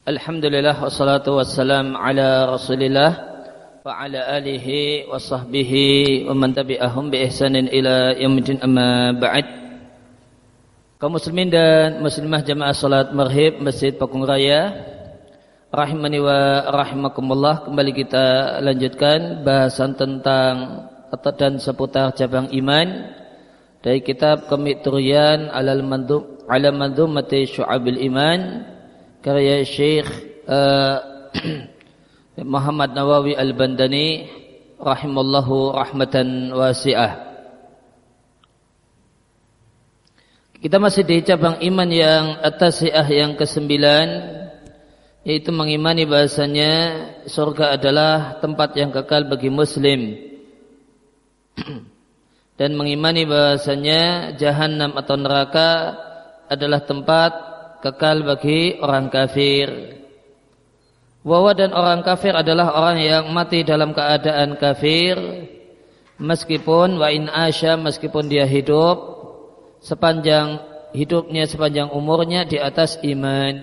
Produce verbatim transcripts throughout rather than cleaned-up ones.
Alhamdulillah wassalatu wassalam ala Rasulillah wa ala alihi wa sahbihi wa man tabi'ahum bi ihsanin ila yaumil amma ba'd. Kaum muslimin dan muslimah jamaah salat Maghrib Masjid Pakung Raya, rahimani wa rahimakumullah. Kembali kita lanjutkan bahasan tentang atau dan seputar cabang iman dari kitab Qamit Turiyan alal mandum ala mandumati syu'abil iman karya Syekh uh, Muhammad Nawawi Al-Bandani rahimallahu rahmatan wasi'ah. Kita masih di cabang iman yang at-tasi'ah yang kesembilan, yaitu mengimani bahasanya surga adalah tempat yang kekal bagi muslim dan mengimani bahasanya jahanam atau neraka adalah tempat kekal bagi orang kafir. Bahwa dan orang kafir adalah orang yang mati dalam keadaan kafir, meskipun wa in asya, meskipun dia hidup sepanjang hidupnya, sepanjang umurnya di atas iman.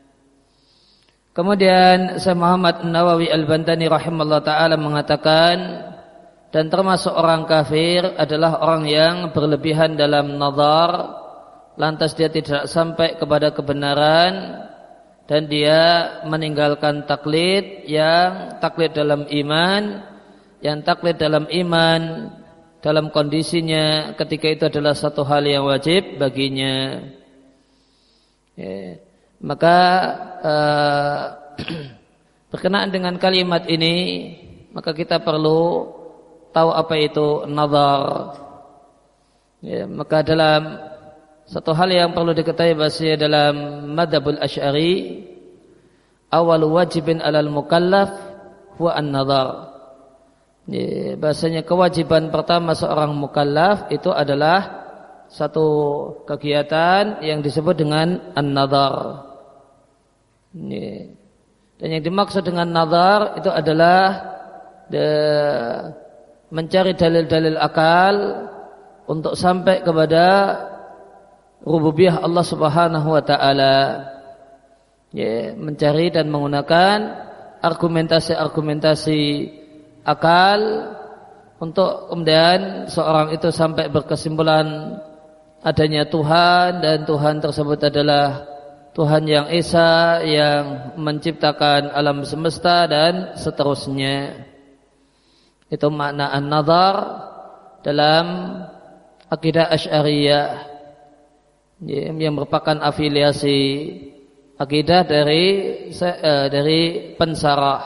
Kemudian Syekh Muhammad Nawawi Al-Bandani rahimallahu ta'ala mengatakan, dan termasuk orang kafir adalah orang yang berlebihan dalam nazar, lantas dia tidak sampai kepada kebenaran, dan dia meninggalkan taklid yang taklid dalam iman, yang taklid dalam iman dalam kondisinya ketika itu adalah satu hal yang wajib baginya. Ya. Maka uh, berkenaan dengan kalimat ini, maka kita perlu tahu apa itu nazar. Ya, maka dalam satu hal yang perlu diketahui bahasanya dalam madhabul Asy'ari, awal wajibin alal mukallaf huwa an-nazar. Ya, bahasanya kewajiban pertama seorang mukallaf itu adalah satu kegiatan yang disebut dengan an-nazar. Ya. Dan yang dimaksud dengan nazar itu adalah de, mencari dalil-dalil akal untuk sampai kepada rububiyah Allah Subhanahu wa taala. Ya, mencari dan menggunakan argumentasi-argumentasi akal untuk kemudian seorang itu sampai berkesimpulan adanya Tuhan, dan Tuhan tersebut adalah Tuhan yang esa, yang menciptakan alam semesta dan seterusnya. Itu makna an-nazar dalam akidah Asy'ariyah, yang merupakan afiliasi akidah dari dari pensarah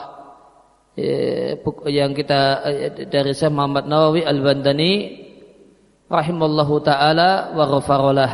yang kita dari Syekh Muhammad Nawawi Al-Bandani rahimallahu taala wa ghafarallah.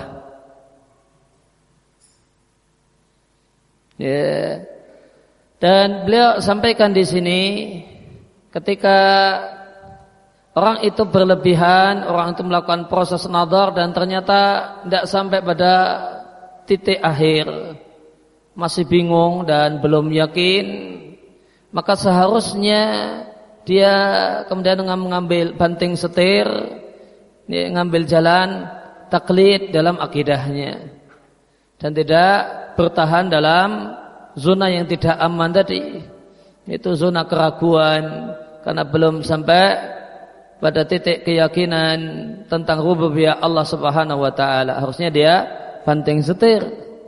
Ya. Dan beliau sampaikan di sini, ketika orang itu berlebihan, orang itu melakukan proses nazar dan ternyata tidak sampai pada titik akhir, masih bingung dan belum yakin, maka seharusnya dia kemudian mengambil banting setir, dia mengambil jalan taklid dalam akidahnya dan tidak bertahan dalam zona yang tidak aman tadi, yaitu zona keraguan, karena belum sampai pada titik keyakinan tentang rububiyah Allah Subhanahu wa taala. Harusnya dia banting setir.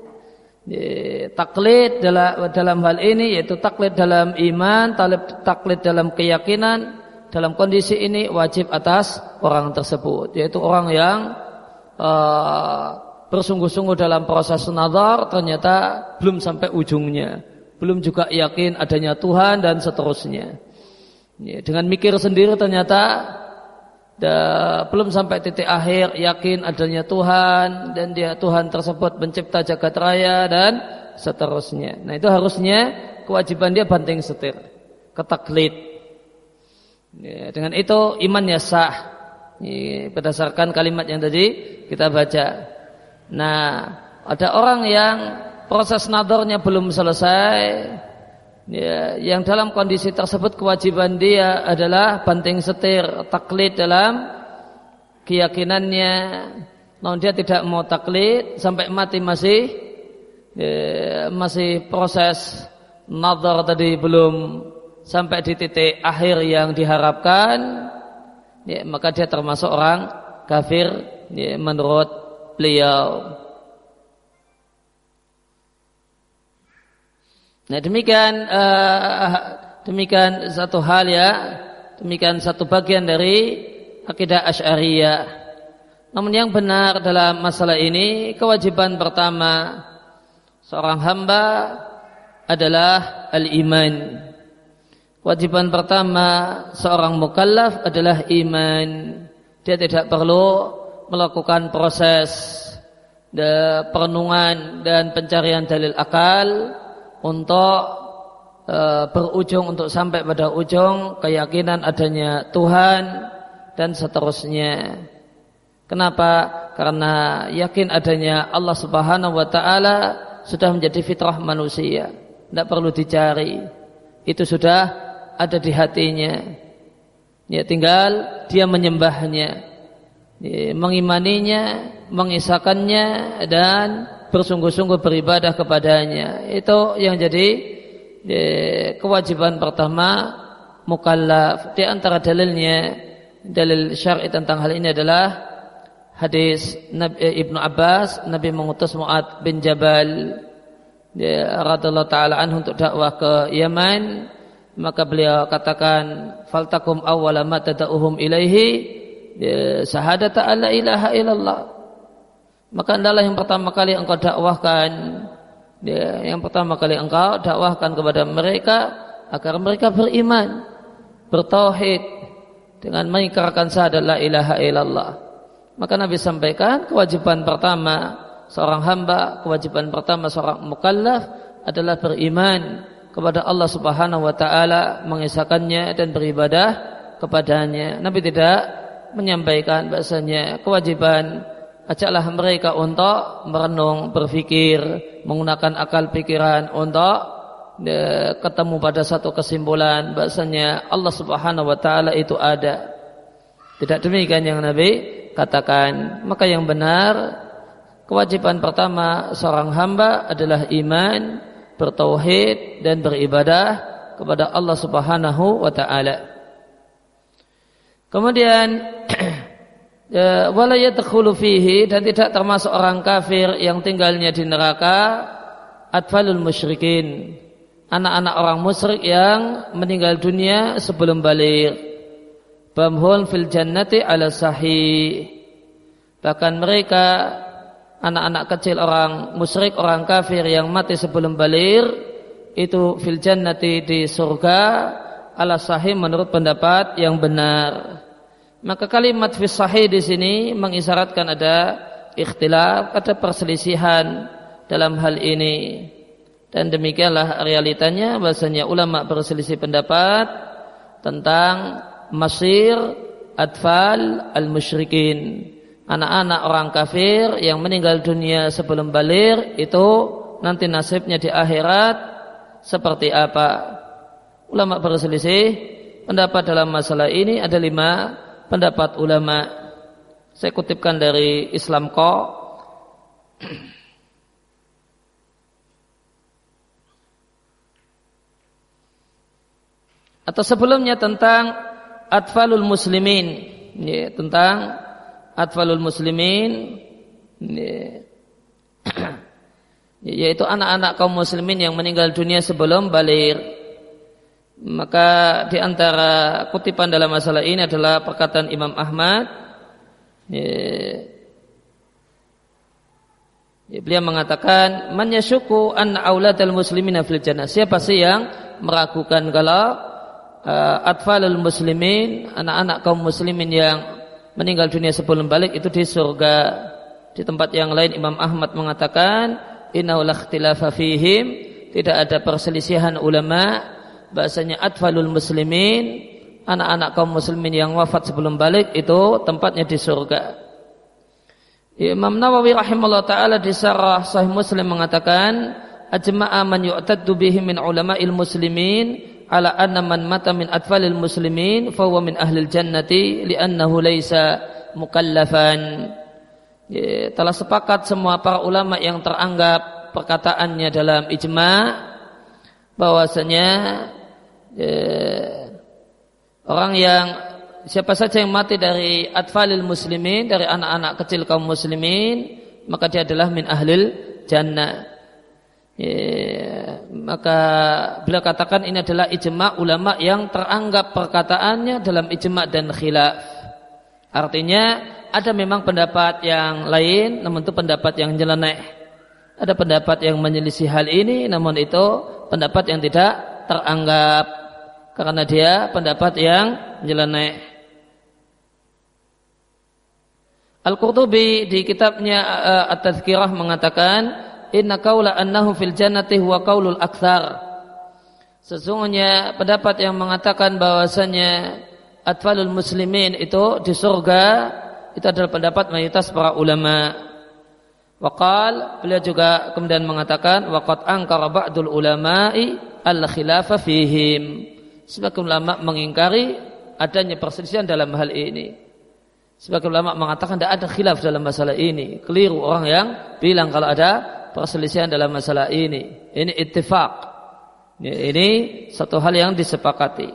Taklid dalam dalam hal ini yaitu taklid dalam iman, taklid dalam keyakinan, dalam kondisi ini wajib atas orang tersebut, yaitu orang yang uh, bersungguh-sungguh dalam proses nazar, ternyata belum sampai ujungnya, belum juga yakin adanya Tuhan dan seterusnya. Ya, dengan mikir sendiri ternyata dah, belum sampai titik akhir yakin adanya Tuhan dan dia Tuhan tersebut pencipta jagat raya dan seterusnya. Nah, itu harusnya kewajiban dia banting setir, ketaklid. Ya, dengan itu imannya sah. Ya, berdasarkan kalimat yang tadi kita baca. Nah, ada orang yang proses nazarnya belum selesai, ya, yang dalam kondisi tersebut kewajiban dia adalah banting setir, taklid dalam keyakinannya, namun dia tidak mau taklid sampai mati masih ya, masih proses nazar tadi belum sampai di titik akhir yang diharapkan, ya, maka dia termasuk orang kafir, ya, menurut beliau. Nah demikian uh, demikian satu hal ya, demikian satu bagian dari akidah Asy'ariyah. Namun yang benar dalam masalah ini, kewajiban pertama seorang hamba adalah al-iman. Kewajiban pertama seorang mukallaf adalah iman. Dia tidak perlu melakukan proses de, perenungan dan pencarian dalil akal untuk e, berujung untuk sampai pada ujung keyakinan adanya Tuhan dan seterusnya. Kenapa? Karena yakin adanya Allah Subhanahu wa taala sudah menjadi fitrah manusia, tidak perlu dicari. Itu sudah ada di hatinya. Ya, tinggal dia menyembahnya, ya, mengimaninya, mengisahkannya dan bersungguh-sungguh beribadah kepadanya. Itu yang jadi ya, kewajiban pertama mukallaf. Di antara dalilnya, dalil syar'i tentang hal ini adalah hadis Ibnu Abbas, Nabi mengutus Mu'adz bin Jabal ya, radhiyallahu taala anhu untuk dakwah ke Yaman. Maka beliau katakan, faltakum awwala ma tad'uhum ilaihi ya, syahadata alla ilaha illallah. Maka adalah yang pertama kali engkau dakwahkan, ya, yang pertama kali engkau dakwahkan kepada mereka agar mereka beriman, bertauhid dengan mengikrarkan syahadat la ilaha illallah. Maka Nabi sampaikan kewajiban pertama seorang hamba, kewajiban pertama seorang mukallaf adalah beriman kepada Allah Subhanahu wa taala, mengisahkannya dan beribadah kepadanya. Nabi tidak menyampaikan bahasanya kewajiban ajaklah mereka untuk merenung, berfikir, menggunakan akal pikiran untuk ya, ketemu pada satu kesimpulan bahasanya Allah Subhanahu wa taala itu ada. Tidak demikian yang Nabi katakan. Maka yang benar, kewajiban pertama seorang hamba adalah iman, bertauhid dan beribadah kepada Allah Subhanahu wa taala. Kemudian wala yadkhulu fihi, dan tidak termasuk orang kafir yang tinggalnya di neraka atfalul musyrikin, anak-anak orang musyrik yang meninggal dunia sebelum baligh. Bamhul fil jannati ala sahih, bahkan mereka anak-anak kecil orang musyrik, orang kafir yang mati sebelum baligh itu fil jannati di surga ala sahih menurut pendapat yang benar. Maka kalimat fis sahih di sini mengisyaratkan ada ikhtilaf, ada perselisihan dalam hal ini. Dan demikianlah realitanya, bahasanya ulama berselisih pendapat tentang masir atfal al-musyrikin, anak-anak orang kafir yang meninggal dunia sebelum baligh itu nanti nasibnya di akhirat seperti apa. Ulama berselisih pendapat dalam masalah ini, ada lima pendapat ulama. Saya kutipkan dari Islamko. Atau sebelumnya tentang atfalul muslimin, ya, tentang atfalul muslimin, ya, yaitu anak-anak kaum muslimin yang meninggal dunia sebelum baligh. Maka di antara kutipan dalam masalah ini adalah perkataan Imam Ahmad, ya, ya, beliau mengatakan, man yasyuku anna auladal muslimina fil jannah, siapa sih yang meragukan kalau uh, atfalul muslimin, anak-anak kaum muslimin yang meninggal dunia sebelum balik itu di surga. Di tempat yang lain Imam Ahmad mengatakan, innahu la ikhtilafa fihim, tidak ada perselisihan ulama bahasanya atfalul muslimin, anak-anak kaum muslimin yang wafat sebelum balik itu tempatnya di surga. Imam Nawawi rahimahullah ta'ala di syarah Sahih Muslim mengatakan, ajma'a man yu'taddu bihi min ulama'il muslimin ala anna man mata min atfalil muslimin fahuwa min ahlil jannati li'annahu laysa mukallafan. Ya, telah sepakat semua para ulama yang teranggap perkataannya dalam ijma' bahwasanya eh, orang yang siapa saja yang mati dari atfalil muslimin, dari anak-anak kecil kaum muslimin, maka dia adalah min ahlil jannah. Ya, maka beliau katakan ini adalah ijma' ulama yang teranggap perkataannya dalam ijma' dan khilaf. Artinya ada memang pendapat yang lain, namun itu pendapat yang nyeleneh. Ada pendapat yang menyelisih hal ini, namun itu pendapat yang tidak teranggap karena dia pendapat yang nyeleneh. Al-Qurtubi di kitabnya uh, At-Tadhkirah mengatakan, inna qaula annahu fil jannati huwa qaulul aktsar. Sesungguhnya pendapat yang mengatakan bahwasanya atfalul muslimin itu di surga, itu adalah pendapat mayoritas para ulama. Waqal, beliau juga kemudian mengatakan waqad ankara ba'dul ulama'i al-khilafa fihim. Sebagian ulama mengingkari adanya perselisihan dalam hal ini. Sebagian ulama mengatakan tidak ada khilaf dalam masalah ini. Keliru orang yang bilang kalau ada perselisihan dalam masalah ini. Ini ittifaq. Ini satu hal yang disepakati.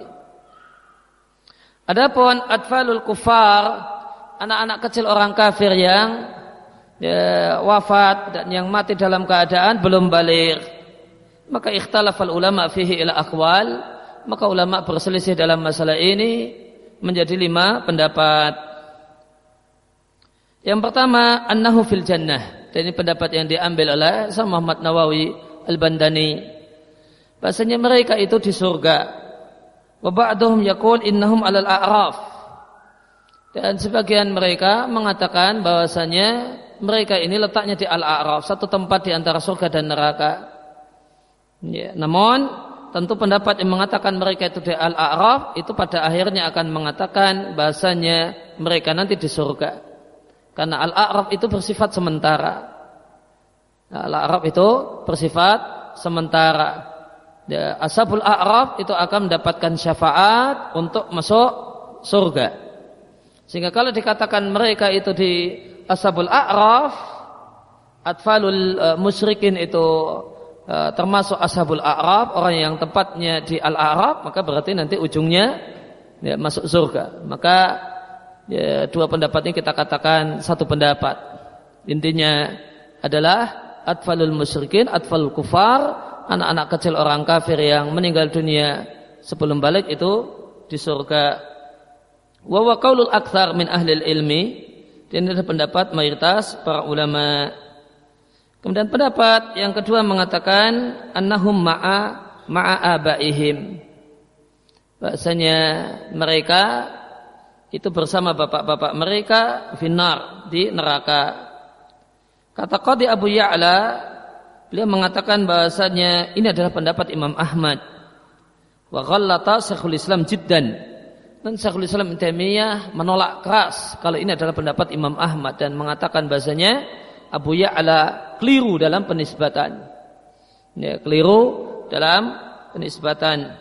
Adapun atfalul kufar, anak-anak kecil orang kafir yang ya, wafat dan yang mati dalam keadaan belum baligh, maka ikhtalafal ulama fihi ila aqwal, maka ulama berselisih dalam masalah ini menjadi lima pendapat. Yang pertama, annahu fil jannah. Dan ini pendapat yang diambil oleh Syekh Muhammad Nawawi Al-Bandani, bahasanya mereka itu di surga. Wa ba'duhum yaqul innahum 'alal a'raf. Dan sebagian mereka mengatakan bahwasanya mereka ini letaknya di Al-A'raf, satu tempat di antara surga dan neraka. Ya, namun tentu pendapat yang mengatakan mereka itu di Al-A'raf itu pada akhirnya akan mengatakan bahasanya mereka nanti di surga. Karena Al-A'raf itu bersifat sementara. Al-A'raf itu bersifat sementara. Ya, Ashabul A'raf itu akan mendapatkan syafaat untuk masuk surga. Sehingga kalau dikatakan mereka itu di Ashabul A'raf, atfalul uh, musyrikin itu uh, termasuk Ashabul A'raf, orang yang tempatnya di Al-A'raf, maka berarti nanti ujungnya ya, masuk surga. Maka ya, dua pendapat ini kita katakan satu pendapat. Intinya adalah atfalul musyrikin, atfalul kufar, anak-anak kecil orang kafir yang meninggal dunia sebelum balik itu di surga. Wa wa qaulul aktsar min ahlil ilmi, dan ini adalah pendapat mayoritas para ulama. Kemudian pendapat yang kedua mengatakan annahum ma'a ma'a abaihim, bahasanya mereka itu bersama bapak-bapak mereka finnar, di neraka. Kata Qadhi Abu Ya'la, beliau mengatakan bahasanya ini adalah pendapat Imam Ahmad. Wa ghallata Syekhul Islam jiddan. Dan Syekhul Islam Ibnu Taimiyah menolak keras kalau ini adalah pendapat Imam Ahmad dan mengatakan bahasanya Abu Ya'la keliru dalam penisbatan. Ya, keliru dalam penisbatan.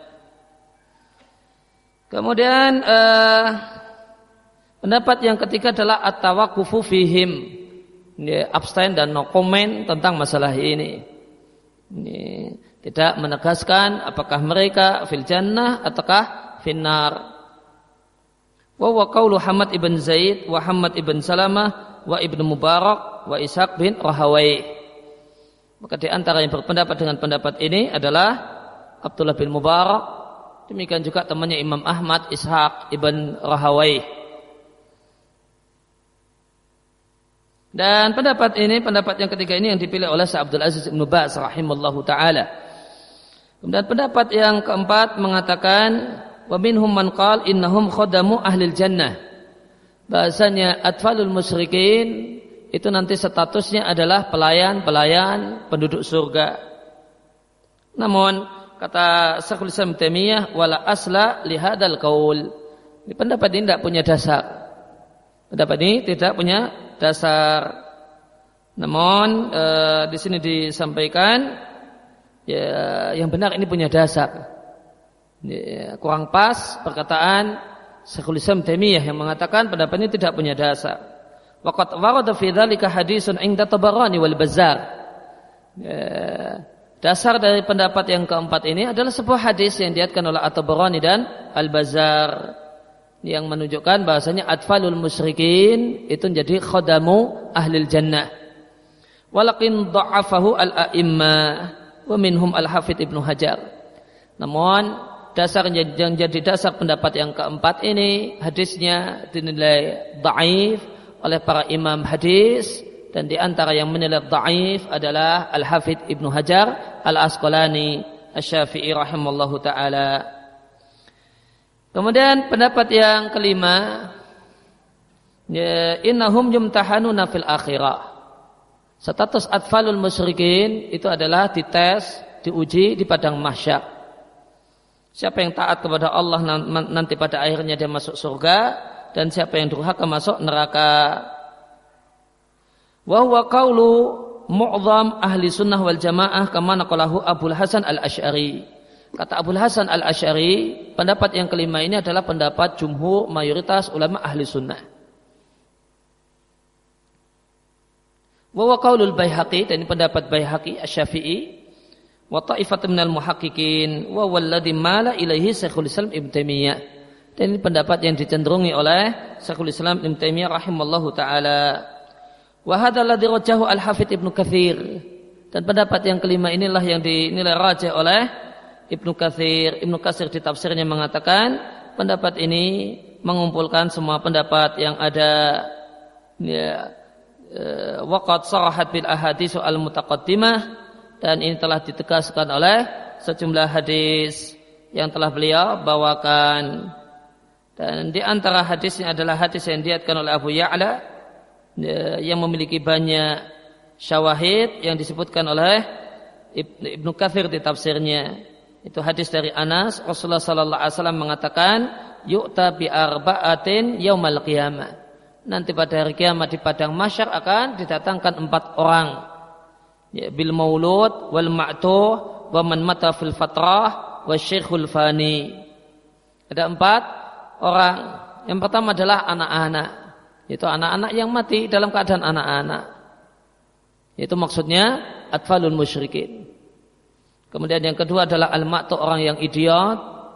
Kemudian eh, pendapat yang ketiga adalah at-tawaqqufu fihim. Ya, abstain dan no comment tentang masalah ini. Ya, tidak menegaskan apakah mereka fil jannah ataukah finnar. Wa wa qaulu Hamad ibn Zaid wa Hamad ibn Salamah wa Ibnu Mubarak wa Ishaq bin Rahawai. Maka di antara yang berpendapat dengan pendapat ini adalah Abdullah bin Mubarak, demikian juga temannya Imam Ahmad, Ishaq ibn Rahawai. Dan pendapat ini, pendapat yang ketiga ini yang dipilih oleh Syekh Abdul Aziz Ibnu Baz rahimallahu taala. Kemudian pendapat yang keempat mengatakan wa minhum man qala innahum khadamu ahlil jannah, bahasanya atfalul musyrikin itu nanti statusnya adalah pelayan-pelayan penduduk surga. Namun kata Syekhul Islam Taimiyah wala asla li hadzal qaul, ini pendapat ini tidak punya dasar. Pendapat ini tidak punya dasar. Namun e, di sini disampaikan ya, yang benar ini punya dasar. Ya, kurang pas perkataan Syekhul Islam Taimiyah yang mengatakan pendapat ini tidak punya dasar. Waqad warada fi dzalika hadisun 'inda Tabarani wal Bazzar. Ya, dasar dari pendapat yang keempat ini adalah sebuah hadis yang diriwayatkan oleh At-Tabarani dan Al-Bazzar yang menunjukkan bahasanya atfalul musyrikin itu menjadi khadamu ahlil jannah. Walakin dha'afahu al-a'immah wa minhum al-Hafidz Ibnu Hajar. Namun dasar yang jadi dasar pendapat yang keempat ini hadisnya dinilai dhaif oleh para imam hadis, dan di antara yang menilai dhaif adalah Al-Hafidz Ibnu Hajar Al-Asqalani Asy-Syafi'i rahimallahu taala. Kemudian pendapat yang kelima, ya, innahum yumtahanuna fil akhirah. Status atfalul musyrikin itu adalah dites, diuji di padang mahsyar. Siapa yang taat kepada Allah nanti pada akhirnya dia masuk surga, dan siapa yang durhaka masuk neraka. Wa huwa qaulu mu'dham ahli sunnah wal jamaah kama naqalahu Abul Hasan Al-Asy'ari. Kata Abul Hasan Al-Asy'ari, pendapat yang kelima ini adalah pendapat jumhur mayoritas ulama ahli sunnah. Wa huwa qaulul Baihaqi, dan ini pendapat Baihaqi Asy-Syafi'i, wa ta'ifatun minal muhaqqiqin wa walladhi mala ilaihi Syekhul Islam Ibnu Taimiyah. Dan ini pendapat yang dicenderungi oleh Syekhul Islam Ibnu Taimiyah rahimallahu taala. Wa hadzal ladzi rajahu Al-Hafidz Ibnu Katsir, dan pendapat yang kelima inilah yang dinilai rajih oleh Ibnu Katsir. Ibnu Katsir di tafsirnya mengatakan pendapat ini mengumpulkan semua pendapat yang ada, ya, waqad sarahat bil ahadits al mutaqaddimah, dan ini telah ditegaskan oleh sejumlah hadis yang telah beliau bawakan. Dan di antara hadisnya adalah hadis yang diriwayatkan oleh Abu Ya'la yang memiliki banyak syawahid yang disebutkan oleh Ibnu Katsir di tafsirnya. Itu hadis dari Anas, Rasulullah sallallahu alaihi wasallam mengatakan, yu'ta bi arba'atin yaumal qiyamah. Nanti pada hari kiamat di padang mahsyar akan didatangkan empat orang. Ya, bil maulud wal ma'tuh wa man mata fil fatrah wa syekhul fani. Ada empat orang. Yang pertama adalah anak-anak. Itu anak-anak yang mati dalam keadaan anak-anak. Itu maksudnya atfalul musyrikin. Kemudian yang kedua adalah al-ma'tu, orang yang idiot,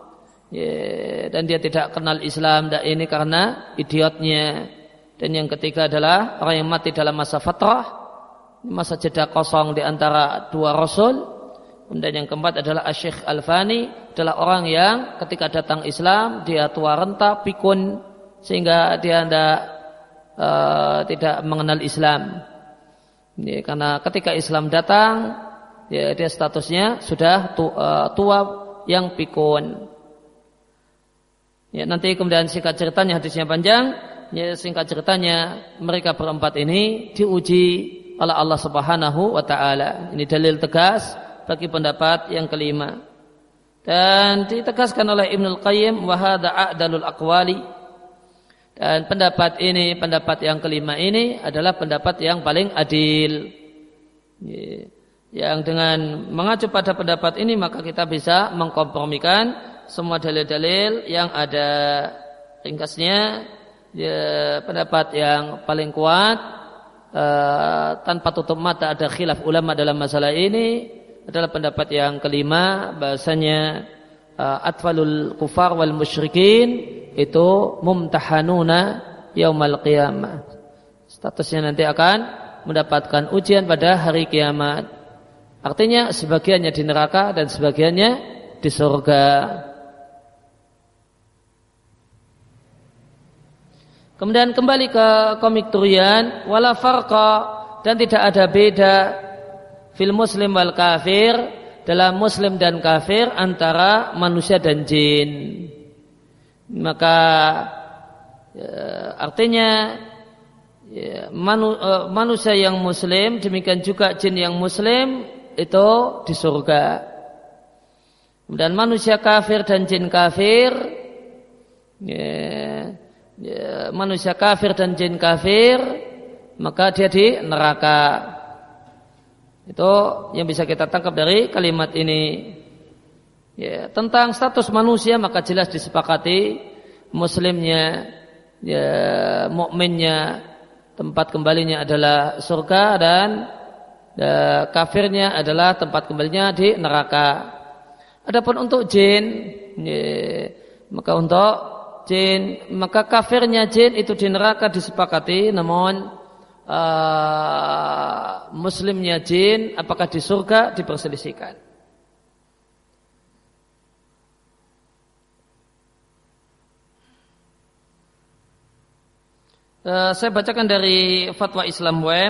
ya, dan dia tidak kenal Islam, dan ini karena idiotnya. Dan yang ketiga adalah orang yang mati dalam masa fatrah, masa jeda kosong di antara dua rasul. Kemudian yang keempat adalah Asy-Syaikh Al-Fani, adalah orang yang ketika datang Islam dia tua renta, pikun, sehingga dia tidak, uh, tidak mengenal Islam. Ya, karena ketika Islam datang, ya, dia statusnya sudah tua, tua yang pikun. Ya, nanti kemudian singkat ceritanya, hadisnya panjang. Ya, singkat ceritanya mereka berempat ini diuji oleh Allah Subhanahu wa taala. Ini dalil tegas bagi pendapat yang kelima. Dan ditegaskan oleh Ibnul Qayyim, wa hadza a'dalul aqwali. Dan pendapat ini, pendapat yang kelima ini adalah pendapat yang paling adil. Ya. Yang dengan mengacu pada pendapat ini maka kita bisa mengkompromikan semua dalil-dalil yang ada. Ringkasnya, ya, pendapat yang paling kuat uh, tanpa tutup mata ada khilaf ulama dalam masalah ini adalah pendapat yang kelima, bahasanya uh, atfalul kufar wal musyrikin itu mumtahanuna yaumal qiyamah. Statusnya nanti akan mendapatkan ujian pada hari kiamat. Artinya sebagiannya di neraka dan sebagiannya di surga. Kemudian kembali ke komik Turian, wala farqa, dan tidak ada beda fil muslim wal kafir, dalam muslim dan kafir, antara manusia dan jin. Maka ya, artinya ya, manu, uh, manusia yang muslim demikian juga jin yang muslim itu di surga. Dan manusia kafir dan jin kafir, ya, ya, manusia kafir dan jin kafir, maka dia di neraka. Itu yang bisa kita tangkap dari kalimat ini. Ya, tentang status manusia maka jelas disepakati, muslimnya, ya, mukminnya tempat kembalinya adalah surga, dan dan kafirnya adalah tempat kembalinya di neraka. Adapun untuk jin, ya, maka untuk jin, maka kafirnya jin itu di neraka disepakati, namun uh, muslimnya jin apakah di surga diperselisihkan. Uh, saya bacakan dari Fatwa Islam Web.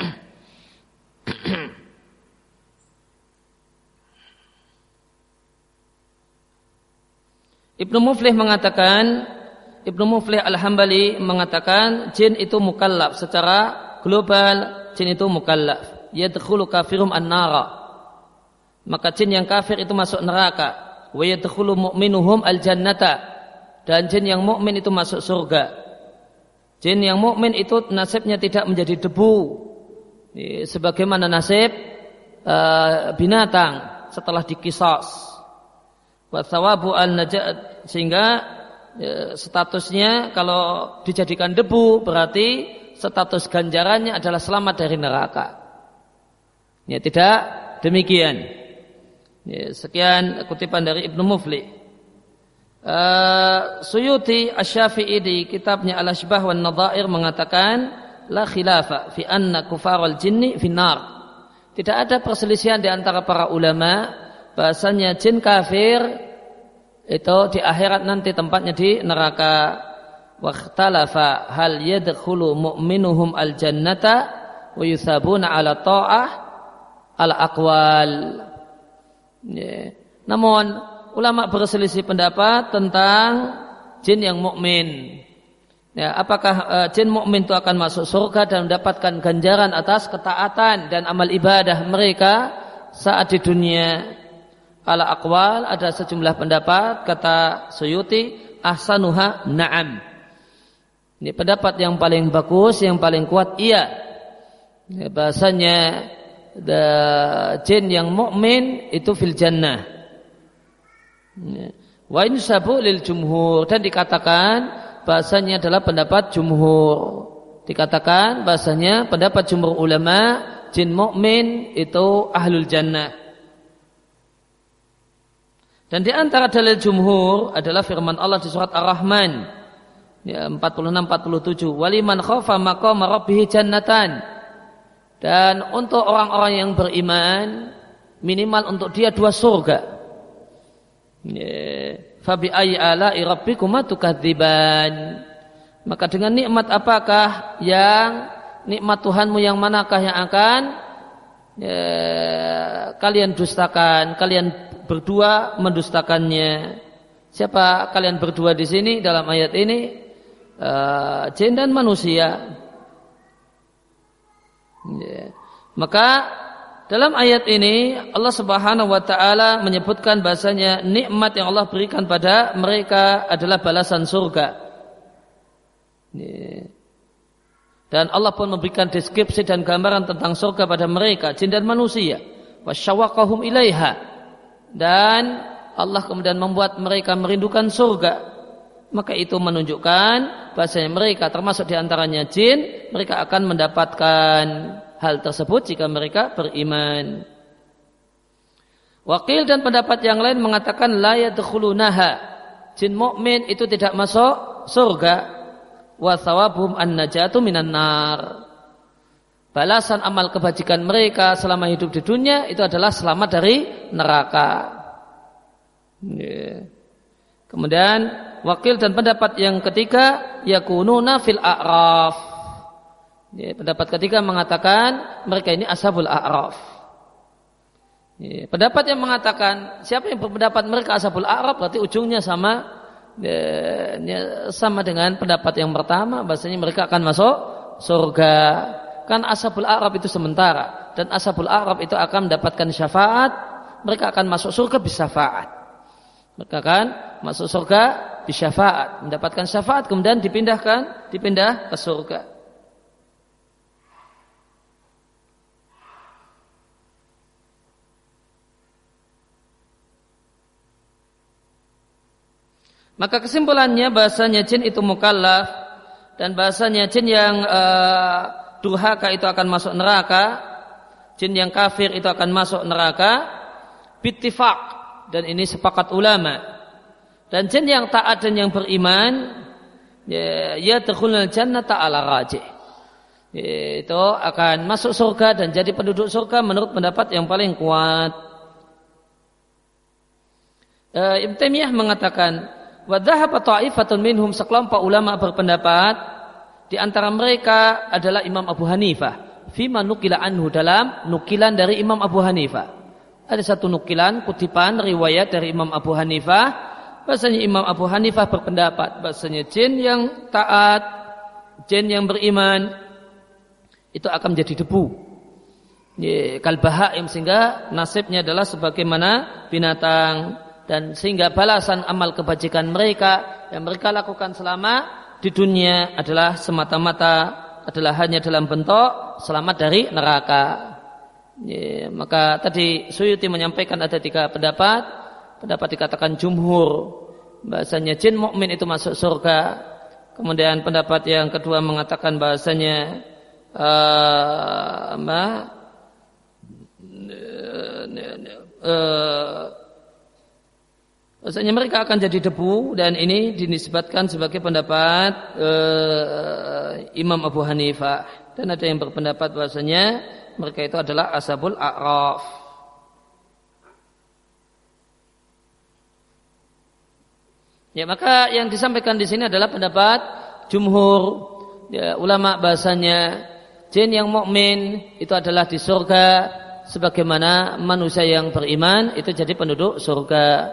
Ibnu Muflih mengatakan, Ibnu Muflih Al-Hambali mengatakan jin itu mukallaf secara global, jin itu mukallaf. Yadkhulu kafirum an-nara. Maka jin yang kafir itu masuk neraka. Wa yadkhulu mu'minuhum al-jannata. Dan jin yang mukmin itu masuk surga. Jin yang mukmin itu nasibnya tidak menjadi debu, sebagaimana nasib uh, binatang setelah dikisas. Wa thawabu al-najat, sehingga ya, statusnya kalau dijadikan debu berarti status ganjarannya adalah selamat dari neraka. Ya, tidak demikian. Ya, sekian kutipan dari Ibnu Muflih. Uh, Suyuti Asy-Syafi'i di kitabnya Al-Ashbah wan Nadhair mengatakan la khilafa fi anna kufaral jinni finnar. Tidak ada perselisihan di antara para ulama bahasanya jin kafir itu di akhirat nanti tempatnya di neraka. Wakhtalafa hal yadkhulu mu'minuhum al-jannata wa yuthabuna ala ta'ah ala aqwal. Ya. Namun ulama berselisih pendapat tentang jin yang mukmin. Ya, apakah uh, jin mukmin itu akan masuk surga dan mendapatkan ganjaran atas ketaatan dan amal ibadah mereka saat di dunia? Ala aqwal, ada sejumlah pendapat, kata Suyuti, ahsanuha na'am. Ini pendapat yang paling bagus, yang paling kuat, iya. Ya, bahasanya the jin yang mukmin itu fil jannah. Ya. Wa insabu lil jumhur, dan dikatakan bahasanya adalah pendapat jumhur. Dikatakan bahasanya pendapat jumhur ulama, jin mukmin itu ahlul jannah. Dan di antara dalil jumhur adalah firman Allah di surat Ar-Rahman ya, empat puluh enam empat puluh tujuh, waliman khafa maqama rabbih jannatan. Dan untuk orang-orang yang beriman minimal untuk dia dua surga. Ya, fa bi ayyi ala'i rabbikuma tukadziban. Maka dengan nikmat apakah yang nikmat Tuhanmu yang manakah yang akan ya, kalian dustakan, kalian berdua mendustakannya. Siapa kalian berdua di sini dalam ayat ini? Uh, jin dan manusia. Yeah. Maka dalam ayat ini Allah Subhanahu wa taala menyebutkan bahasanya nikmat yang Allah berikan pada mereka adalah balasan surga. Yeah. Dan Allah pun memberikan deskripsi dan gambaran tentang surga pada mereka, jin dan manusia. Wasyawaqahum ilaiha. Dan Allah kemudian membuat mereka merindukan surga. Maka itu menunjukkan bahasanya mereka termasuk diantaranya jin, mereka akan mendapatkan hal tersebut jika mereka beriman. Wakil dan pendapat yang lain mengatakan la yadkhulunaha, jin mukmin itu tidak masuk surga. Wa thawabhum an-najatu minan nar. Balasan amal kebajikan mereka selama hidup di dunia itu adalah selamat dari neraka. Yeah. Kemudian wakil dan pendapat yang ketiga yakununa fil a'raf. Yeah. Pendapat ketiga mengatakan mereka ini ashabul a'raf. Yeah. Pendapat yang mengatakan siapa yang berpendapat mereka ashabul a'raf berarti ujungnya sama yeah, sama dengan pendapat yang pertama, bahasanya mereka akan masuk surga. Kan ashabul a'raf itu sementara, dan ashabul a'raf itu akan mendapatkan syafaat, mereka akan masuk surga bisyafaat. Mereka akan masuk surga bisyafaat, mendapatkan syafaat kemudian dipindahkan, dipindah ke surga. Maka kesimpulannya bahasanya jin itu mukallaf, dan bahasanya jin yang uh, durhaka itu akan masuk neraka jin yang kafir itu akan masuk neraka bittifaq, dan ini sepakat ulama. Dan jin yang taat dan yang beriman ya yadkhulul jannata ala rajih, itu akan masuk surga dan jadi penduduk surga menurut pendapat yang paling kuat. e, Ibnu Taimiyah mengatakan wa dhahaba ta'ifatun minhum, sekelompok ulama berpendapat di antara mereka adalah Imam Abu Hanifah fima nukila anhu, dalam nukilan dari Imam Abu Hanifah. Ada satu nukilan kutipan riwayat dari Imam Abu Hanifah, bahasanya Imam Abu Hanifah berpendapat bahasanya jin yang taat, jin yang beriman itu akan menjadi debu, kalbahaim, sehingga nasibnya adalah sebagaimana binatang, dan sehingga balasan amal kebajikan mereka yang mereka lakukan selama di dunia adalah semata-mata adalah hanya dalam bentuk selamat dari neraka. Ya, maka tadi Suyuti menyampaikan ada tiga pendapat. Pendapat dikatakan jumhur bahasanya jin mukmin itu masuk surga. Kemudian pendapat yang kedua mengatakan bahasanya uh, apa, uh, bahasanya mereka akan jadi debu, dan ini dinisbatkan sebagai pendapat uh, Imam Abu Hanifah. Dan ada yang berpendapat bahasanya mereka itu adalah ashabul a'raf. Ya, maka yang disampaikan di sini adalah pendapat jumhur ya, ulama, bahasanya jin yang mukmin itu adalah di surga sebagaimana manusia yang beriman itu jadi penduduk surga.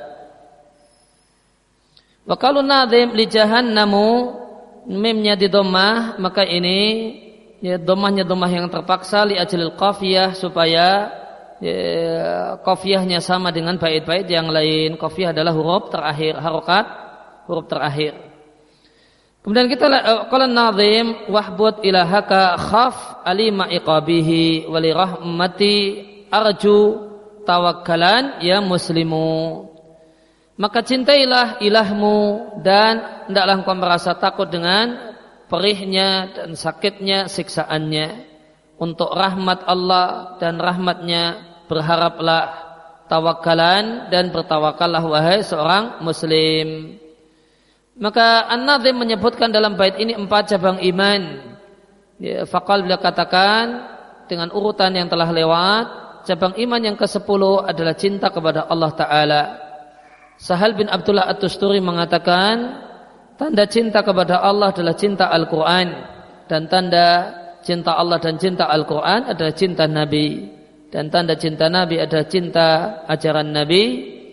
Wa qalu nadhim li jahannamu, mimnya di dhammah, maka ini ya, dhammahnya dhammah yang terpaksa li ajlil qafiyah, supaya ya, qafiyahnya sama dengan bait-bait yang lain. Qafiyah adalah huruf terakhir, harokat huruf terakhir. Kemudian kita qala an-nazim wahbud ilahaka khaf alima iqabihi wa li rahmati arju tawakkalan ya muslimu. Maka cintailah ilahmu dan hendaklah engkau merasa takut dengan perihnya dan sakitnya siksaannya. Untuk rahmat Allah dan rahmatnya berharaplah, tawakkalan dan bertawakallah wahai seorang muslim. Maka An-Nazim menyebutkan dalam bait ini empat cabang iman. Ya, faqal bila katakan dengan urutan yang telah lewat, cabang iman yang kesepuluh adalah cinta kepada Allah Ta'ala. Sahal bin Abdullah At-Tusturi mengatakan tanda cinta kepada Allah adalah cinta Al-Quran, dan tanda cinta Allah dan cinta Al-Quran adalah cinta Nabi, dan tanda cinta Nabi adalah cinta ajaran Nabi,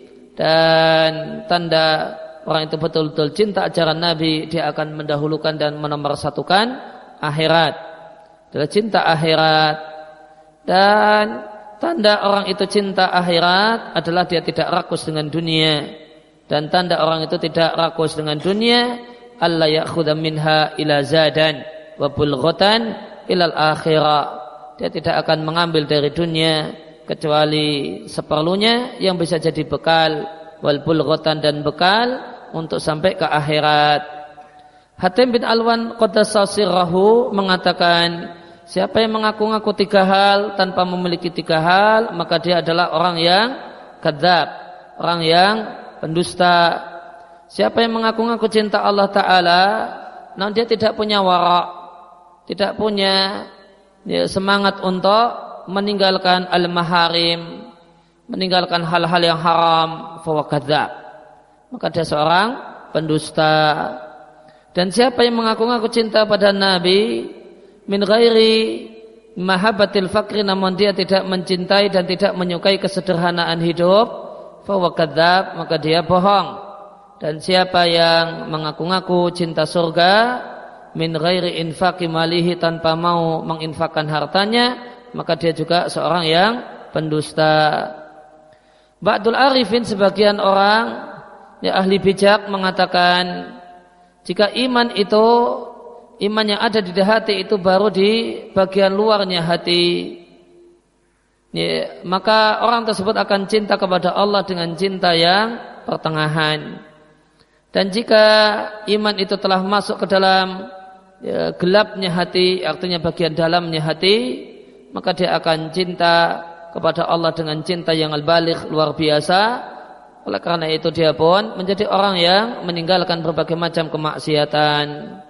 dan tanda orang itu betul-betul cinta ajaran Nabi, dia akan mendahulukan dan menomorsatukan akhirat, adalah cinta akhirat. Dan tanda orang itu cinta akhirat adalah dia tidak rakus dengan dunia. Dan tanda orang itu tidak rakus dengan dunia, alla ya'khudha minha ila zadan wa bulghatan ilal akhirah. Dia tidak akan mengambil dari dunia kecuali seperlunya yang bisa jadi bekal, wal bulghatan, dan bekal untuk sampai ke akhirat. Hatim bin Alwan qaddasa sirrahu mengatakan, siapa yang mengaku-ngaku tiga hal tanpa memiliki tiga hal, maka dia adalah orang yang kadzab, orang yang pendusta. Siapa yang mengaku-ngaku cinta Allah Ta'ala, namun dia tidak punya wara', tidak punya ya, semangat untuk meninggalkan al-maharim, meninggalkan hal-hal yang haram, fahuwa kadzab, maka dia seorang pendusta. Dan siapa yang mengaku-ngaku cinta pada Nabi min ghairi mahabbatil fakri, namun dia tidak mencintai dan tidak menyukai kesederhanaan hidup, fahuwa kadzab, maka dia bohong. Dan siapa yang mengaku-ngaku cinta surga min ghairi infaqi malihi, tanpa mau menginfakkan hartanya, maka dia juga seorang yang pendusta. Ba'dul arifin, sebagian orang ya ahli bijak mengatakan, jika iman itu, iman yang ada di hati itu baru di bagian luarnya hati, ya, maka orang tersebut akan cinta kepada Allah dengan cinta yang pertengahan. Dan jika iman itu telah masuk ke dalam ya, gelapnya hati, artinya bagian dalamnya hati, maka dia akan cinta kepada Allah dengan cinta yang al-baligh, luar biasa. Oleh karena itu dia pun menjadi orang yang meninggalkan berbagai macam kemaksiatan.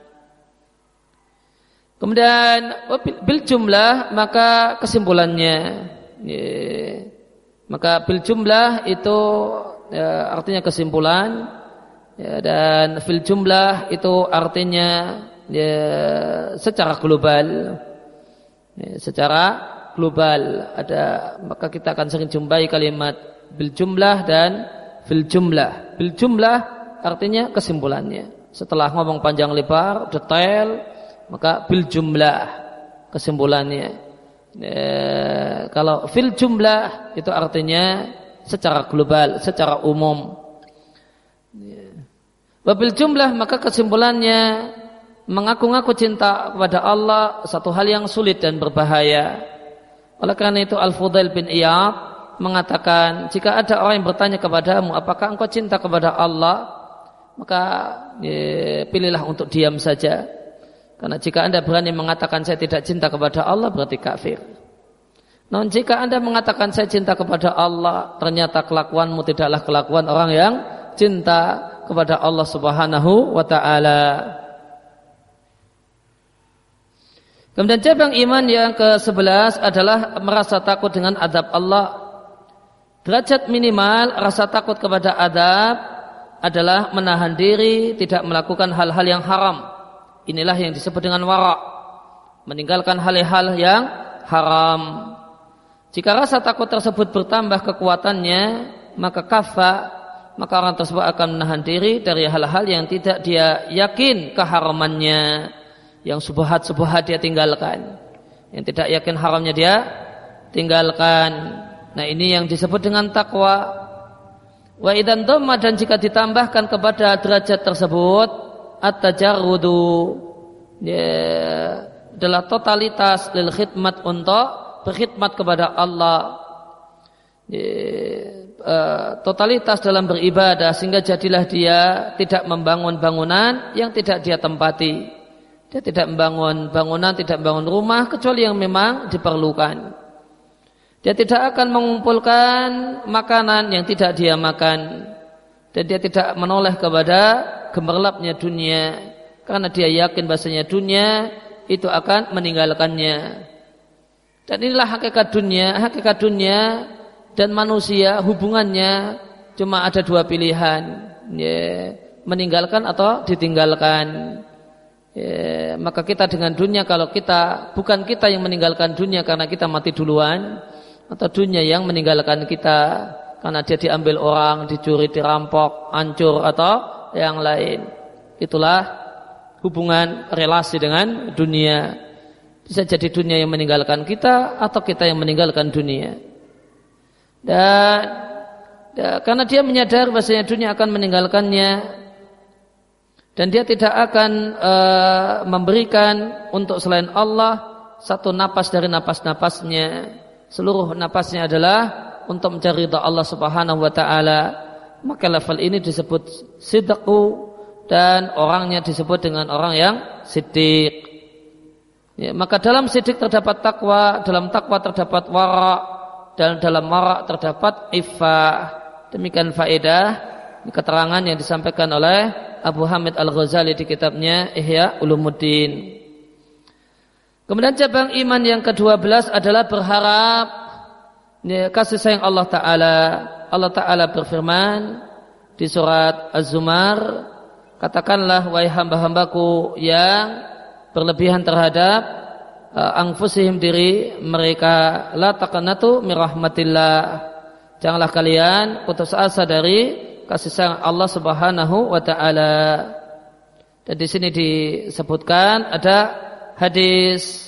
Kemudian bil jumlah, maka kesimpulannya, ya, maka bil jumlah itu ya, artinya kesimpulan, ya, dan fil jumlah itu artinya ya, secara global, ya, secara global ada, maka kita akan sering jumpai kalimat bil jumlah dan fil jumlah. Bil jumlah artinya kesimpulannya. Setelah ngomong panjang lebar, detail, maka bil jumlah kesimpulannya. E, kalau fil jumlah itu artinya secara global, secara umum. Wabil jumlah, maka kesimpulannya mengaku-ngaku cinta kepada Allah satu hal yang sulit dan berbahaya. Oleh karena itu Al-Fudail bin Iyad mengatakan, jika ada orang yang bertanya kepadamu, apakah engkau cinta kepada Allah, maka ya, pilihlah untuk diam saja. Karena jika anda berani mengatakan saya tidak cinta kepada Allah, berarti kafir. Namun jika anda mengatakan saya cinta kepada Allah, ternyata kelakuanmu tidaklah kelakuan orang yang cinta kepada Allah Subhanahu wa ta'ala. Kemudian cabang iman yang ke sebelas adalah merasa takut dengan azab Allah. Derajat minimal rasa takut kepada azab adalah menahan diri tidak melakukan hal-hal yang haram. Inilah yang disebut dengan wara', meninggalkan hal-hal yang haram. Jika rasa takut tersebut bertambah kekuatannya, maka kafa, maka orang tersebut akan menahan diri dari hal-hal yang tidak dia yakin keharamannya, yang subhat-subhat dia tinggalkan, yang tidak yakin haramnya dia tinggalkan. Nah, ini yang disebut dengan takwa. Wa idan dhamma, dan jika ditambahkan kepada derajat tersebut at-tajarrudu, ya, adalah totalitas lil khidmat, untuk berkhidmat kepada Allah, ya, uh, totalitas dalam beribadah, sehingga jadilah dia tidak membangun bangunan yang tidak dia tempati. Dia tidak membangun bangunan, tidak membangun rumah kecuali yang memang diperlukan. Dia tidak akan mengumpulkan makanan yang tidak dia makan, dan dia tidak menoleh kepada gemerlapnya dunia, karena dia yakin bahasanya dunia itu akan meninggalkannya. Dan inilah hakikat dunia. Hakikat dunia dan manusia hubungannya cuma ada dua pilihan, ya, meninggalkan atau ditinggalkan. Ya, maka kita dengan dunia, kalau kita bukan kita yang meninggalkan dunia karena kita mati duluan, atau dunia yang meninggalkan kita karena dia diambil orang, dicuri, dirampok, hancur atau yang lain. Itulah hubungan relasi dengan dunia. Bisa jadi dunia yang meninggalkan kita atau kita yang meninggalkan dunia. Dan, dan karena dia menyadari bahwasanya dunia akan meninggalkannya, dan dia tidak akan uh, memberikan untuk selain Allah satu napas dari napas-napasnya. Seluruh napasnya adalah untuk mencari ridha Allah Subhanahu wa ta'ala. Maka level ini disebut sidqu, dan orangnya disebut dengan orang yang siddiq. Ya, maka dalam siddiq terdapat takwa, dalam takwa terdapat wara', dan dalam wara' terdapat iffah. Demikian faedah keterangan yang disampaikan oleh Abu Hamid Al-Ghazali di kitabnya Ihya Ulumuddin. Kemudian cabang iman yang kedua belas adalah berharap, ya, kasih sayang Allah Ta'ala. Allah Ta'ala berfirman di surat Az-Zumar, katakanlah wahai hamba-hambaku yang berlebihan terhadap uh, anfusihim, diri mereka, la taqnatu min rahmatillah, janganlah kalian putus asa dari kasih sayang Allah Subhanahu wa ta'ala. Dan di sini disebutkan ada hadis,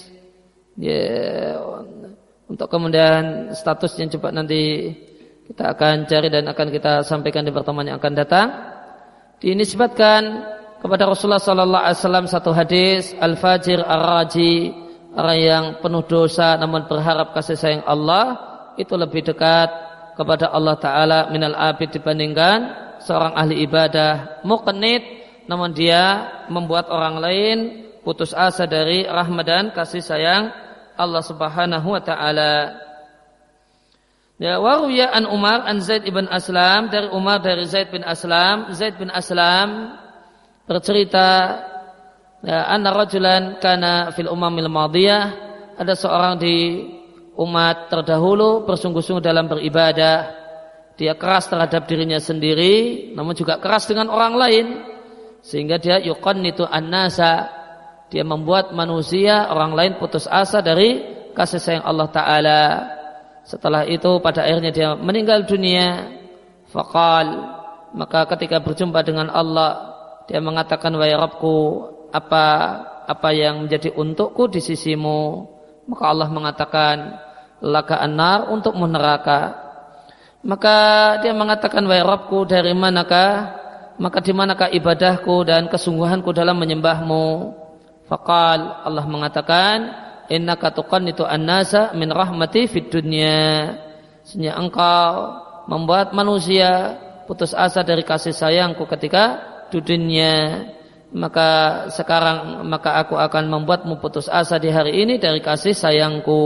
ya, untuk kemudian statusnya coba nanti kita akan cari dan akan kita sampaikan di pertemuan yang akan datang. Dinisbatkan kepada Rasulullah sallallahu alaihi wasallam satu hadis, al-fajir ar-raji, orang yang penuh dosa namun berharap kasih sayang Allah, itu lebih dekat kepada Allah Ta'ala minal abid, dibandingkan seorang ahli ibadah muqnit namun dia membuat orang lain putus asa dari rahmat dan kasih sayang Allah Subhanahu wa taala. Ya, waruya an Umar an Zaid ibn Aslam, dari Umar dari Zaid bin Aslam. Zaid bin Aslam bercerita, ya, anna rajulan kana fil umamil madiyah, ada seorang di umat terdahulu bersungguh-sungguh dalam beribadah. Dia keras terhadap dirinya sendiri, namun juga keras dengan orang lain, sehingga dia yuqannitu an-nasa, dia membuat manusia orang lain putus asa dari kasih sayang Allah Ta'ala. Setelah itu pada akhirnya dia meninggal dunia. Faqal, maka ketika berjumpa dengan Allah, dia mengatakan, wahai Rabbku, apa apa yang menjadi untukku di sisimu? Maka Allah mengatakan, laka an-nar, untukmu neraka. Maka dia mengatakan, wahai Rabbku, dari manakah? Maka di manakah ibadahku dan kesungguhanku dalam menyembahmu? Faqal, Allah mengatakan, innaka tuqannitu an-nasa min rahmati fid dunya. Sesungguhnya engkau membuat manusia putus asa dari kasih sayangku ketika di dunia. Maka sekarang maka aku akan membuatmu putus asa di hari ini dari kasih sayangku.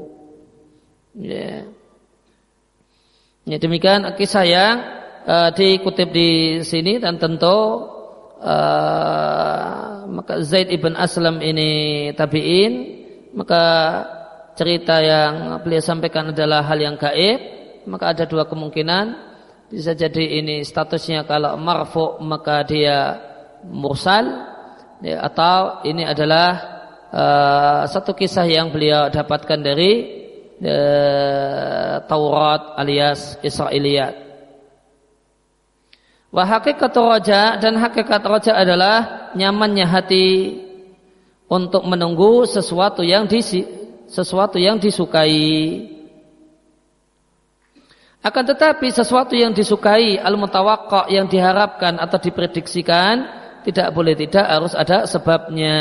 Ya. Ya, demikian kisah yang uh, dikutip di sini, dan tentu uh, maka Zaid ibn Aslam ini tabi'in. Maka cerita yang beliau sampaikan adalah hal yang gaib. Maka ada dua kemungkinan. Bisa jadi ini statusnya kalau marfu maka dia mursal, ya, atau ini adalah uh, satu kisah yang beliau dapatkan dari uh, Taurat alias Israiliyat. Wa haqiqatu raja, dan hakikat raja adalah nyamannya hati untuk menunggu sesuatu yang disi, sesuatu yang disukai. Akan tetapi sesuatu yang disukai, al-mutawaqqa, yang diharapkan atau diprediksikan, tidak boleh tidak, harus ada sebabnya.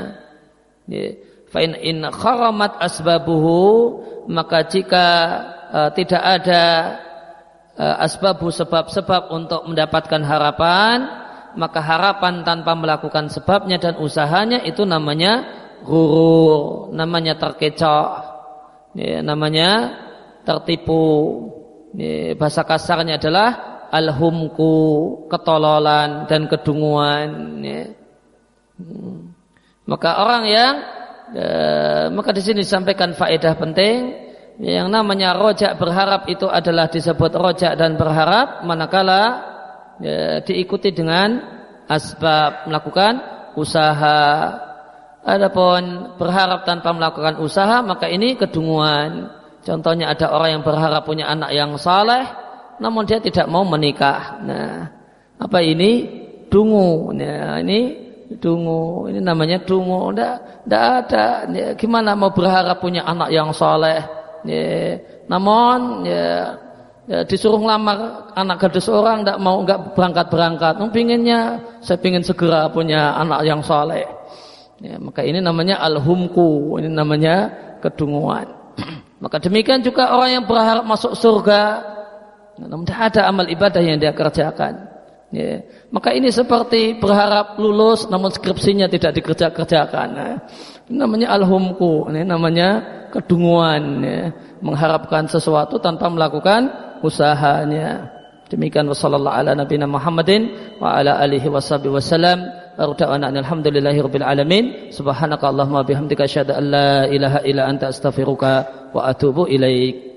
Fa in in kharamat asbabuhu, maka jika uh, tidak ada uh, asbabu, sebab-sebab untuk mendapatkan harapan, maka harapan tanpa melakukan sebabnya dan usahanya itu namanya ghurur, namanya terkecoh, ya, namanya tertipu. Ya, bahasa kasarnya adalah al-humku, ketololan dan kedunguan. Ya. Hmm. Maka orang yang ya, maka di sini disampaikan faedah penting, ya, yang namanya rojak, berharap itu adalah disebut rojak dan berharap manakala ya, diikuti dengan asbab, melakukan usaha. Adapun berharap tanpa melakukan usaha, maka ini kedunguan. Contohnya ada orang yang berharap punya anak yang saleh, namun dia tidak mau menikah. Nah, apa ini? Dungu. Nah, ini dungu. Ini namanya dungu. Tidak, tidak ada. Ya, gimana mau berharap punya anak yang saleh? Ya, namun ya, ya, disuruh ngelamar anak gadis orang, tidak mau, nggak berangkat-berangkat. Pinginnya, saya pingin segera punya anak yang saleh. Ya, maka ini namanya al-humku, ini namanya kedunguan. Maka demikian juga orang yang berharap masuk surga, namun tidak ada amal ibadah yang dia kerjakan. Ya, maka ini seperti berharap lulus, namun skripsinya tidak dikerja-kerjakan. Nah, ini namanya al-humku, ini namanya kedunguan. Ya, mengharapkan sesuatu tanpa melakukan usahanya. Demikian wassallallahu ala nabiyina Muhammadin wa ala alihi washabihi wasallam. Arda'ana alhamdulillahirabbil alamin. Subhanakallahumma bihamdika asyhadu an la ilaha illa anta astaghfiruka wa atubu ilaik.